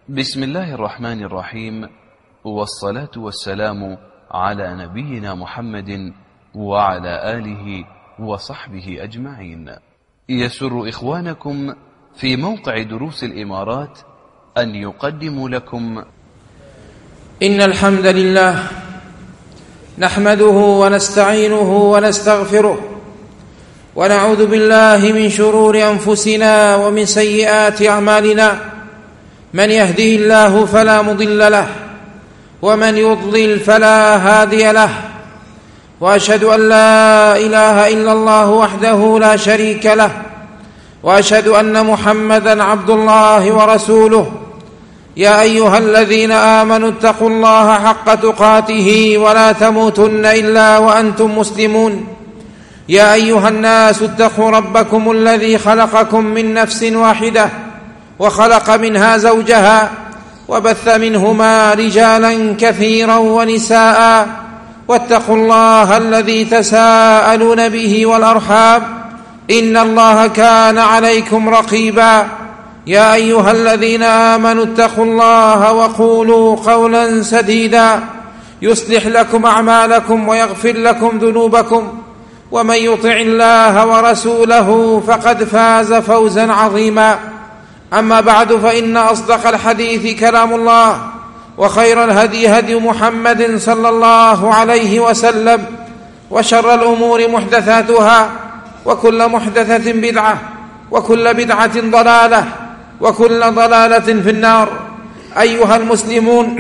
بسم الله الرحمن الرحيم، والصلاة والسلام على نبينا محمد وعلى آله وصحبه أجمعين. يسر إخوانكم في موقع دروس الإمارات أن يقدموا لكم إن الحمد لله نحمده ونستعينه ونستغفره، ونعوذ بالله من شرور أنفسنا ومن سيئات أعمالنا. من يهده الله فلا مضل له، ومن يضلل فلا هادي له، وأشهد أن لا إله إلا الله وحده لا شريك له، وأشهد أن محمدًا عبد الله ورسوله. يا أيها الذين آمنوا اتقوا الله حق تقاته ولا تموتن إلا وأنتم مسلمون. يا أيها الناس اتقوا ربكم الذي خلقكم من نفس واحدة، وخلق منها زوجها، وبث منهما رجالا كثيرا ونساء، واتقوا الله الذي تساءلون به والأرحام، إن الله كان عليكم رقيبا. يا أيها الذين آمنوا اتقوا الله وقولوا قولا سديدا يصلح لكم أعمالكم ويغفر لكم ذنوبكم، ومن يطع الله ورسوله فقد فاز فوزا عظيما. أما بعد، فإن أصدق الحديث كلام الله، وخير الهدي هدي محمد صلى الله عليه وسلم، وشر الأمور محدثاتها، وكل محدثة بدعة، وكل بدعة ضلالة، وكل ضلالة في النار. أيها المسلمون،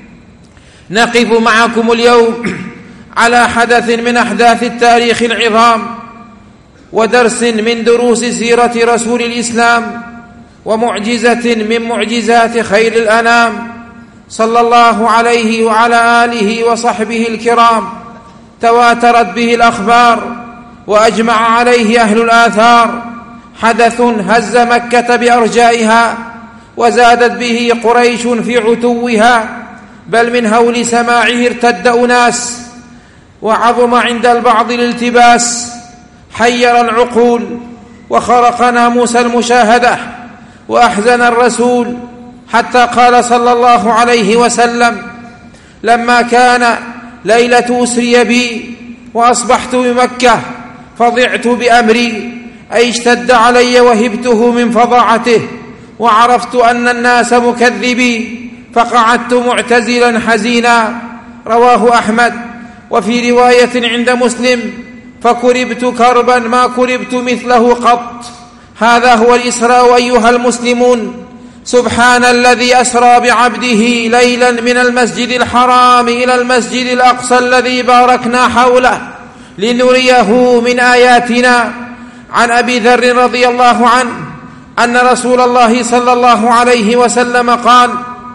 نقف معكم اليوم على حدث من أحداث التاريخ العظام، ودرس من دروس سيرة رسول الإسلام، ومعجزة من معجزات خير الأنام صلى الله عليه وعلى آله وصحبه الكرام، تواترت به الأخبار وأجمع عليه أهل الآثار. حدث هز مكة بأرجائها، وزادت به قريش في عتوها، بل من هول سماعه ارتد أناس، وعظم عند البعض الالتباس، حير العقول وخرق ناموس المشاهدة، وأحزن الرسول، حتى قال صلى الله عليه وسلم: لما كان ليلة أسري بي وأصبحت بمكة فضعت بأمري، أي اشتد علي وهبته من فظاعته، وعرفت أن الناس مكذبي، فقعدت معتزلا حزينا. رواه أحمد. وفي رواية عند مسلم: فكربت كربا ما كربت مثله قط. هذا هو الإسراء أيها المسلمون. سبحان الذي أسرى بعبده ليلا من المسجد الحرام إلى المسجد الأقصى الذي باركنا حوله لنريه من آياتنا. عن أبي ذر رضي الله عنه أن رسول الله صلى الله عليه وسلم قال: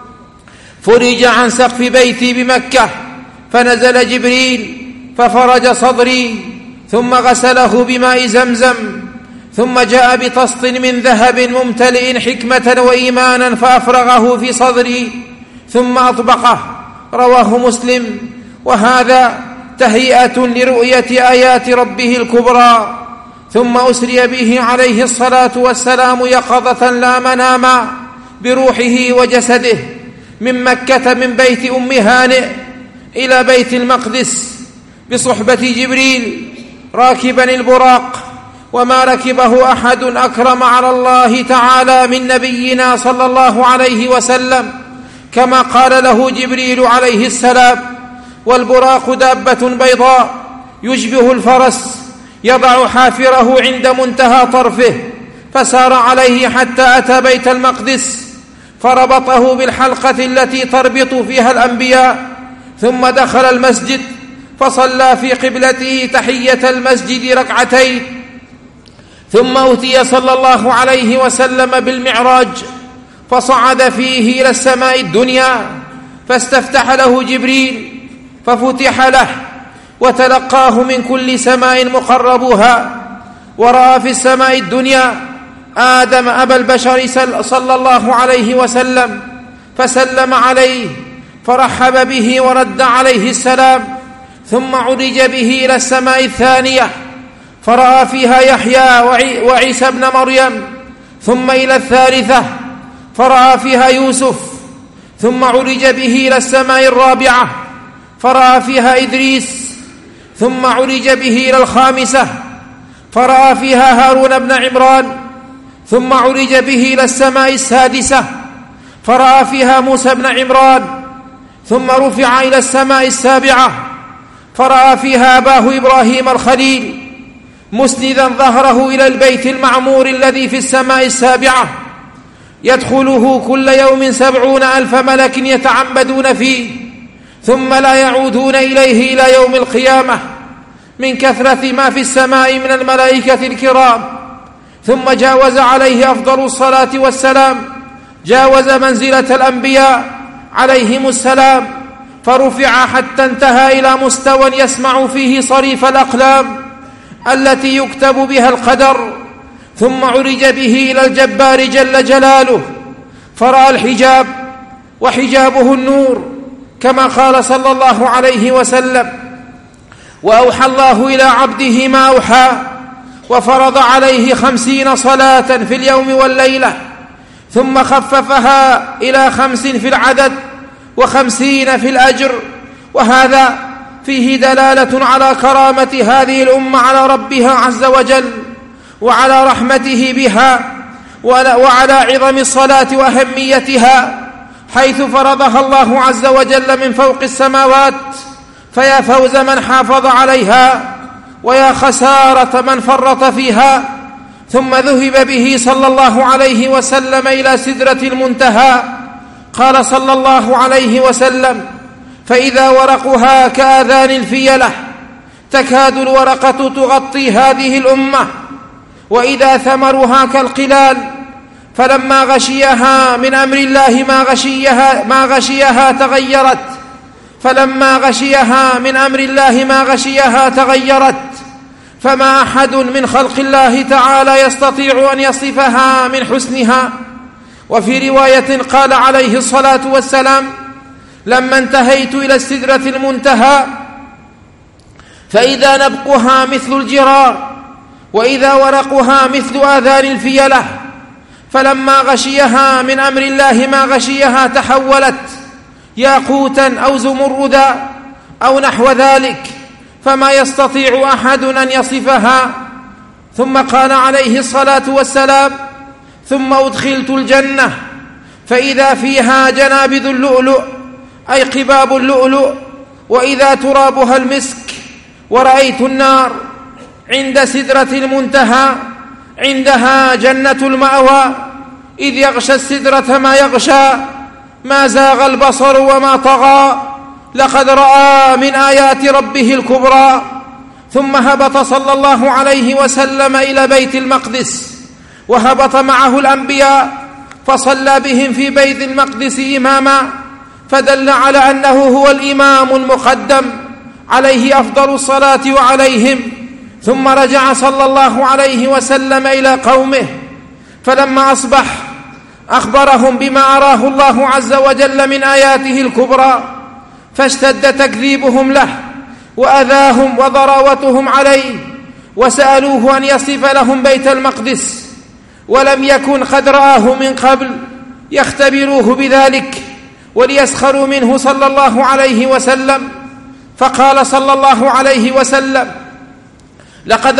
فرج عن سقف بيتي بمكة، فنزل جبريل ففرج صدري، ثم غسله بماء زمزم، ثم جاء بطست من ذهب ممتلئ حكمة وإيمانا فأفرغه في صدري، ثم أطبقه. رواه مسلم. وهذا تهيئة لرؤية آيات ربه الكبرى. ثم أسري به عليه الصلاة والسلام يقظة لا مناما بروحه وجسده من مكة، من بيت أم هانئ إلى بيت المقدس بصحبة جبريل راكبا البراق، وما ركبه أحد أكرم على الله تعالى من نبينا صلى الله عليه وسلم، كما قال له جبريل عليه السلام: والبراق دابة بيضاء يشبه الفرس، يضع حافره عند منتهى طرفه، فسار عليه حتى أتى بيت المقدس، فربطه بالحلقة التي تربط فيها الأنبياء، ثم دخل المسجد فصلى في قبلته تحية المسجد ركعتين. ثم أتي صلى الله عليه وسلم بالمعراج، فصعد فيه إلى السماء الدنيا، فاستفتح له جبريل ففتح له، وتلقاه من كل سماء مقربها، ورأى في السماء الدنيا آدم أبا البشر صلى الله عليه وسلم، فسلم عليه فرحب به ورد عليه السلام. ثم عرج به إلى السماء الثانية، فرأى فيها يحيى وعيسى ابن مريم. ثم إلى الثالثة فرأى فيها يوسف ثم عرج به إلى السماء الرابعة فرأى فيها إدريس، ثم عرج به إلى الخامسة فرأى فيها هارون بن عمران، ثم عرج به إلى السماء السادسة فرأى فيها موسى بن عمران، ثم رفع إلى السماء السابعة فرأى فيها أباه إبراهيم الخليل مسندا ظهره إلى البيت المعمور الذي في السماء السابعة، يدخله كل يوم 70,000 ملك يتعبدون فيه ثم لا يعودون إليه إلى يوم القيامة من كثرة ما في السماء من الملائكة الكرام. ثم جاوز عليه أفضل الصلاة والسلام، جاوز منزلة الأنبياء عليهم السلام، فرفع حتى انتهى إلى مستوى يسمع فيه صريف الأقلام التي يكتب بها القدر. ثم عرج به إلى الجبار جل جلاله فرأى الحجاب وحجابه النور، كما قال صلى الله عليه وسلم: وأوحى الله إلى عبده ما أوحى، وفرض عليه 50 صلاة في اليوم والليلة، ثم خففها إلى 5 في العدد و50 في الأجر. وهذا فيه دلالة على كرامة هذه الأمة على ربها عز وجل، وعلى رحمته بها، وعلى عظم الصلاة وأهميتها، حيث فرضها الله عز وجل من فوق السماوات. فيا فوز من حافظ عليها، ويا خسارة من فرط فيها. ثم ذهب به صلى الله عليه وسلم إلى سدرة المنتهى. قال صلى الله عليه وسلم: فإذا ورقها كآذان الفيلة تكاد الورقة تغطي هذه الأمة، وإذا ثمرها كالقلال، فلما غشيها من أمر الله ما غشيها تغيرت، فلما غشيها من أمر الله ما غشيها تغيرت، فما أحد من خلق الله تعالى يستطيع أن يصفها من حسنها. وفي رواية قال عليه الصلاة والسلام: لما انتهيت إلى السدرة المنتهى فإذا نبقها مثل الجرار، وإذا ورقها مثل آذان الفيلة، فلما غشيها من أمر الله ما غشيها تحولت ياقوتا أو زمردا أو نحو ذلك، فما يستطيع أحد أن يصفها. ثم قال عليه الصلاة والسلام: ثم أدخلت الجنة فإذا فيها جنابذ اللؤلؤ، أي قباب اللؤلؤ، وإذا ترابها المسك، ورأيت النار عند سدرة المنتهى، عندها جنة المأوى، إذ يغشى السدرة ما يغشى، ما زاغ البصر وما طغى، لقد رأى من آيات ربه الكبرى. ثم هبط صلى الله عليه وسلم إلى بيت المقدس، وهبط معه الأنبياء، فصلى بهم في بيت المقدس إماما، فدل على أنه هو الإمام المقدم عليه أفضل الصلاة وعليهم. ثم رجع صلى الله عليه وسلم إلى قومه، فلما أصبح أخبرهم بما أراه الله عز وجل من آياته الكبرى، فاشتد تكذيبهم له وأذاهم وضراوتهم عليه، وسألوه أن يصف لهم بيت المقدس، ولم يكن قد رآه من قبل يختبروه بذلك وليسخروا منه صلى الله عليه وسلم. فقال صلى الله عليه وسلم: لقد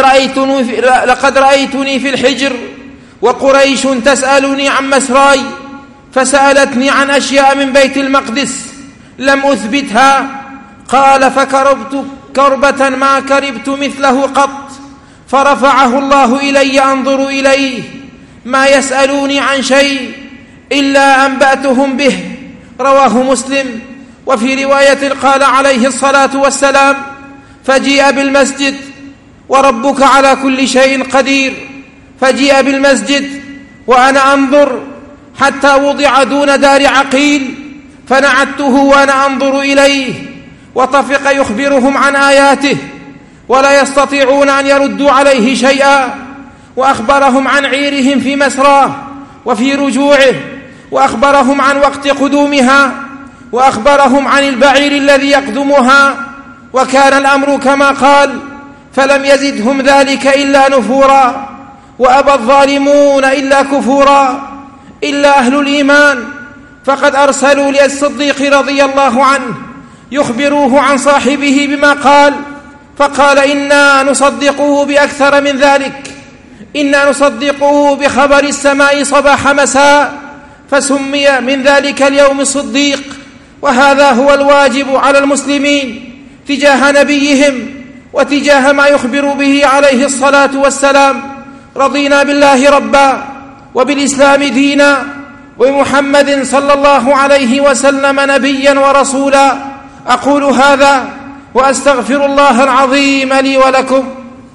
رأيتني في الحجر وقريش تسألني عن مسراي، فسألتني عن أشياء من بيت المقدس لم أثبتها. قال: فكربت كربة ما كربت مثله قط، فرفعه الله إلي أنظر إليه، ما يسألوني عن شيء إلا أنبأتهم به. رواه مسلم. وفي رواية قال عليه الصلاة والسلام: فجيء بالمسجد وربك على كل شيء قدير، فجيء بالمسجد وأنا أنظر حتى وضع دون دار عقيل، فنعدته وأنا أنظر إليه، وطفق يخبرهم عن آياته ولا يستطيعون أن يردوا عليه شيئا، وأخبرهم عن عيرهم في مسراه وفي رجوعه، وأخبرهم عن وقت قدومها، وأخبرهم عن البعير الذي يقدمها، وكان الأمر كما قال، فلم يزدهم ذلك إلا نفورا، وأبى الظالمون إلا كفورا، إلا أهل الإيمان فقد أرسلوا للصديق رضي الله عنه يخبروه عن صاحبه بما قال، فقال: إنا نصدقه بأكثر من ذلك، إنا نصدقه بخبر السماء صباح مساء، فسمي من ذلك اليوم الصديق. وهذا هو الواجب على المسلمين تجاه نبيهم وتجاه ما يخبر به عليه الصلاة والسلام. رضينا بالله ربا وبالإسلام دينا ومحمد صلى الله عليه وسلم نبيا ورسولا. أقول هذا وأستغفر الله العظيم لي ولكم.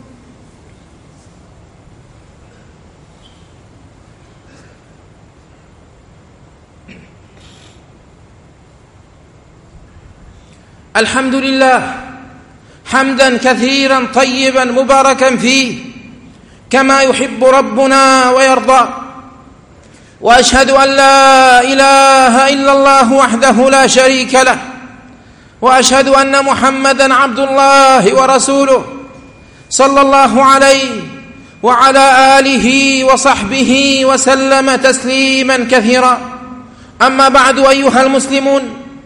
الحمد لله حمدا كثيرا طيبا مباركا فيه كما يحب ربنا ويرضى، وأشهد أن لا إله إلا الله وحده لا شريك له، وأشهد أن محمدا عبد الله ورسوله صلى الله عليه وعلى آله وصحبه وسلم تسليما كثيرا. أما بعد، أيها المسلمون،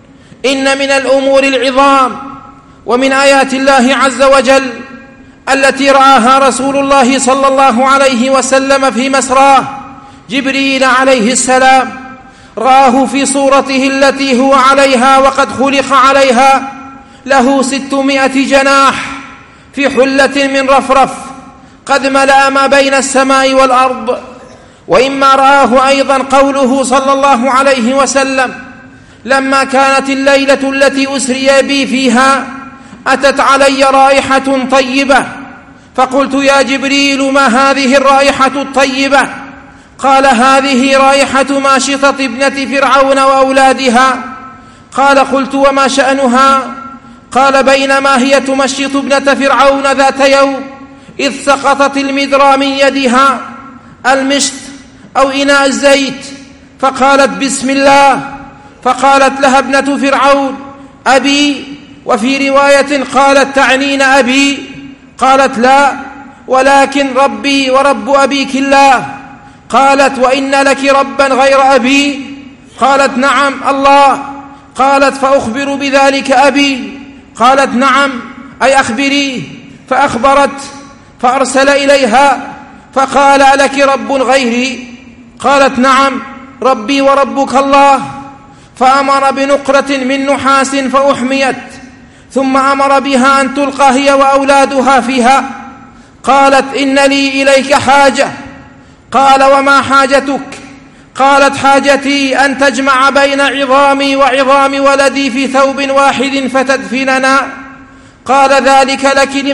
إن من الأمور العظام ومن آيات الله عز وجل التي رآها رسول الله صلى الله عليه وسلم في مسراه جبريل عليه السلام، رآه في صورته التي هو عليها وقد خلق عليها، له 600 جناح في حلة من رفرف قد ملأ ما بين السماء والأرض. وإما رآه أيضا قوله صلى الله عليه وسلم: لما كانت الليلة التي أسري بي فيها أتت علي رائحة طيبة، فقلت: يا جبريل، ما هذه الرائحة الطيبة؟ قال: هذه رائحة ماشطة ابنة فرعون وأولادها. قال: قلت: وما شأنها؟ قال: بينما هي تمشط ابنة فرعون ذات يوم إذ سقطت المدرى من يدها المشط أو إناء الزيت، فقالت: بسم الله. فقالت لها ابنة فرعون: أبي. وفي رواية قالت: تعنين أبي؟ قالت: لا، ولكن ربي ورب أبيك الله. قالت: وإن لك ربا غير أبي؟ قالت: نعم، الله. قالت: فأخبر بذلك أبي؟ قالت: نعم، أي أخبريه. فأخبرت، فأرسل إليها فقال: ألك رب غيري؟ قالت: نعم، ربي وربك الله. فأمر بنقرة من نحاس فأحميت، ثم أمر بها أن تلقى هي وأولادها فيها. قالت: إن لي إليك حاجة. قال: وما حاجتك؟ قالت: حاجتي أن تجمع بين عظامي وعظام ولدي في ثوب واحد فتدفننا. قال: ذلك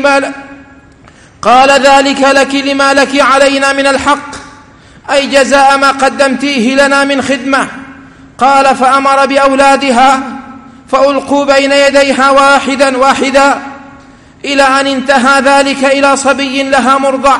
لك لما لك علينا من الحق، أي جزاء ما قدمتيه لنا من خدمة. قال: فأمر بأولادها فألقوا بين يديها واحدا واحدا، إلى أن انتهى ذلك إلى صبي لها مرضع،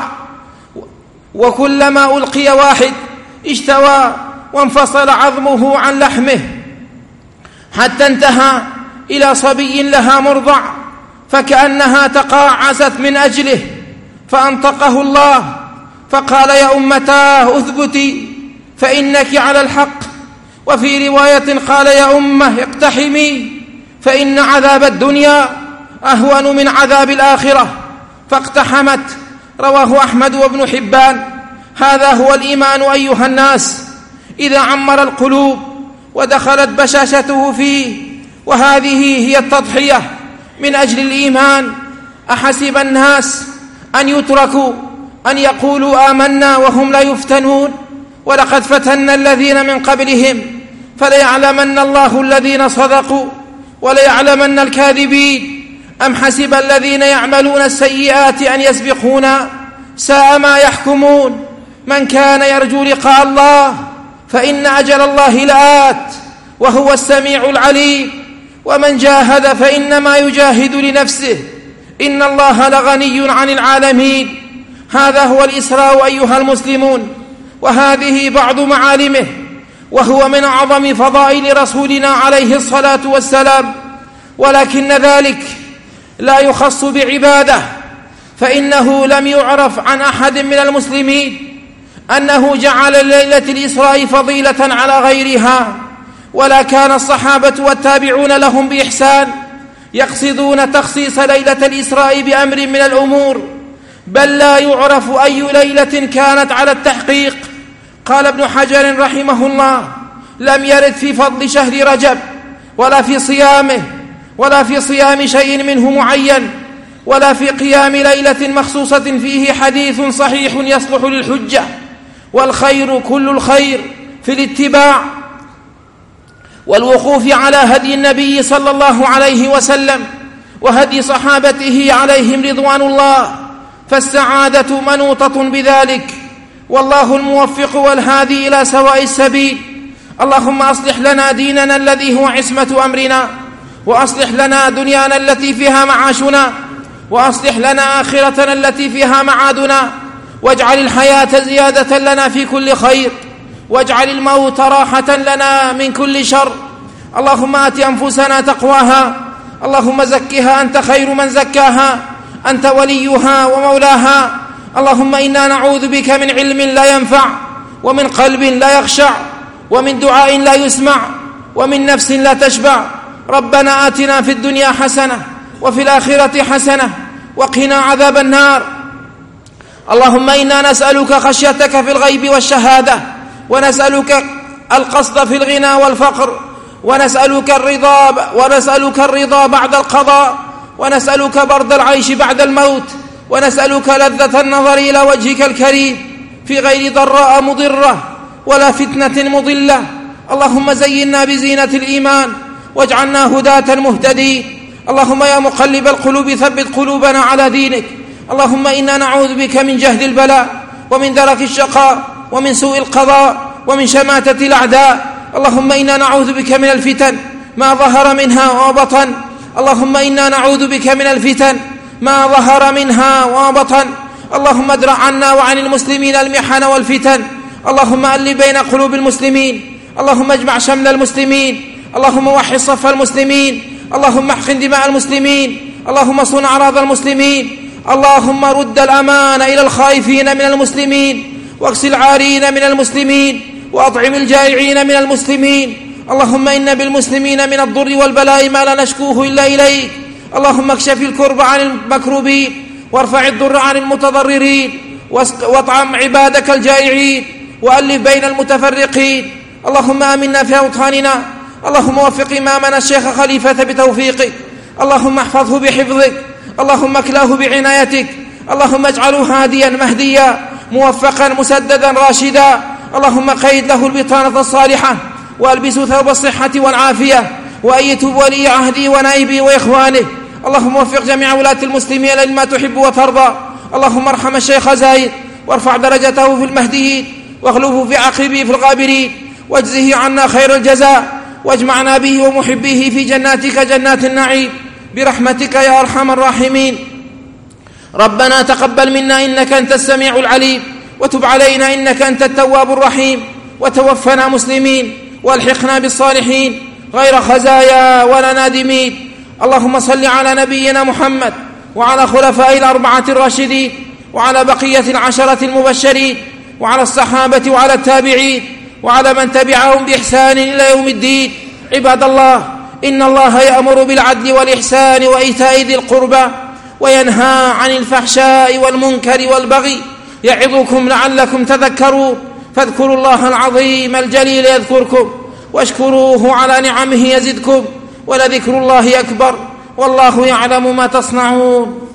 وكلما ألقي واحد اشتوى وانفصل عظمه عن لحمه، حتى انتهى إلى صبي لها مرضع، فكأنها تقاعست من أجله، فأنطقه الله فقال: يا أمتاه اثبتي فإنك على الحق. وفي رواية قال: يا أمة اقتحمي فإن عذاب الدنيا أهون من عذاب الآخرة، فاقتحمت. رواه أحمد وابن حبان. هذا هو الإيمان أيها الناس، إذا عمر القلوب ودخلت بشاشته فيه، وهذه هي التضحية من أجل الإيمان. أحسب الناس أن يتركوا أن يقولوا آمنا وهم لا يفتنون؟ ولقد فتنا الذين من قبلهم فليعلمن الله الذين صدقوا وليعلمن الكاذبين. أم حسب الذين يعملون السيئات أن يسبقونا؟ ساء ما يحكمون. من كان يرجو لقاء الله فإن أجل الله لآت وهو السميع العليم، ومن جاهد فإنما يجاهد لنفسه، إن الله لغني عن العالمين. هذا هو الإسراء أيها المسلمون، وهذه بعض معالمه، وهو من أعظم فضائل رسولنا عليه الصلاة والسلام. ولكن ذلك لا يخص بعبادة، فإنه لم يعرف عن أحد من المسلمين أنه جعل ليلة الإسراء فضيلة على غيرها، ولا كان الصحابة والتابعون لهم بإحسان يقصدون تخصيص ليلة الإسراء بأمر من الأمور، بل لا يعرف أي ليلة كانت على التحقيق. قال ابن حجر رحمه الله: لم يرد في فضل شهر رجب ولا في صيامه ولا في صيام شيء منه معين ولا في قيام ليلة مخصوصة فيه حديث صحيح يصلح للحجة. والخير كل الخير في الاتباع والوقوف على هدي النبي صلى الله عليه وسلم وهدي صحابته عليهم رضوان الله، فالسعادة منوطة بذلك، والله الموفق والهادي إلى سواء السبيل. اللهم أصلح لنا ديننا الذي هو عصمة أمرنا، وأصلح لنا دنيانا التي فيها معاشنا، وأصلح لنا آخرتنا التي فيها معادنا، واجعل الحياة زيادة لنا في كل خير، واجعل الموت راحة لنا من كل شر. اللهم آت أنفسنا تقواها، اللهم زكها أنت خير من زكاها، أنت وليها ومولاها. اللهم إنا نعوذ بك من علم لا ينفع، ومن قلب لا يخشع، ومن دعاء لا يسمع، ومن نفس لا تشبع. ربنا آتنا في الدنيا حسنة وفي الآخرة حسنة وقنا عذاب النار. اللهم إنا نسألك خشيتك في الغيب والشهادة، ونسألك القصد في الغنى والفقر، ونسألك الرضا بعد القضاء، ونسألك برد العيش بعد الموت، ونسألك لذة النظر إلى وجهك الكريم في غير ضراء مضرة ولا فتنة مضلة. اللهم زينا بزينة الإيمان واجعلنا هداة مهتدين. اللهم يا مقلب القلوب ثبت قلوبنا على دينك. اللهم إنا نعوذ بك من جهد البلاء ومن درك الشقاء ومن سوء القضاء ومن شماتة الأعداء. اللهم إنا نعوذ بك من الفتن ما ظهر منها وبطن. اللهم إنا نعوذ بك من الفتن ما ظهر منها وبطن. اللهم ادرع عنا وعن المسلمين المحن والفتن. اللهم ألف بين قلوب المسلمين. اللهم اجمع شمل المسلمين. اللهم وحد صف المسلمين. اللهم احقن دماء المسلمين. اللهم صن أعراض المسلمين. اللهم رد الأمان إلى الخائفين من المسلمين، واغسل العارين من المسلمين، وأطعم الجائعين من المسلمين. اللهم إن بالمسلمين من الضر والبلاء ما لا نشكوه إلا إليك. اللهم اكشف الكرب عن المكروبين، وارفع الضر عن المتضررين، واطعم عبادك الجائعين، وألف بين المتفرقين. اللهم آمنا في أوطاننا. اللهم وفق إمامنا الشيخ خليفة بتوفيقك. اللهم احفظه بحفظك. اللهم اكلاه بعنايتك. اللهم اجعله هاديا مهديا موفقا مسددا راشدا. اللهم قيد له البطانة الصالحة، والبسه ثوب الصحة والعافية، وأيته ولي عهده ونائبه وإخوانه. اللهم وفق جميع ولاة المسلمين لما تحب وترضى. اللهم ارحم الشيخ زايد، وارفع درجته في المهديين، واخلفه في عقبه في الغابرين، واجزه عنا خير الجزاء، واجمعنا به ومحبيه في جناتك جنات النعيم برحمتك يا أرحم الراحمين. ربنا تقبل منا إنك أنت السميع العليم، وتب علينا إنك أنت التواب الرحيم، وتوفنا مسلمين، والحقنا بالصالحين غير خزايا ولا نادمين. اللهم صل على نبينا محمد وعلى خلفاء الأربعة الراشدين، وعلى بقية العشرة المبشرين، وعلى الصحابة وعلى التابعين، وعلى من تبعهم بإحسان إلى يوم الدين. عباد الله، إن الله يأمر بالعدل والإحسان وإيتاء ذي القربى، وينهى عن الفحشاء والمنكر والبغي، يعظكم لعلكم تذكرون. فاذكروا الله العظيم الجليل يذكركم، واشكروه على نعمه يزدكم، ولذكر الله أكبر، والله يعلم ما تصنعون.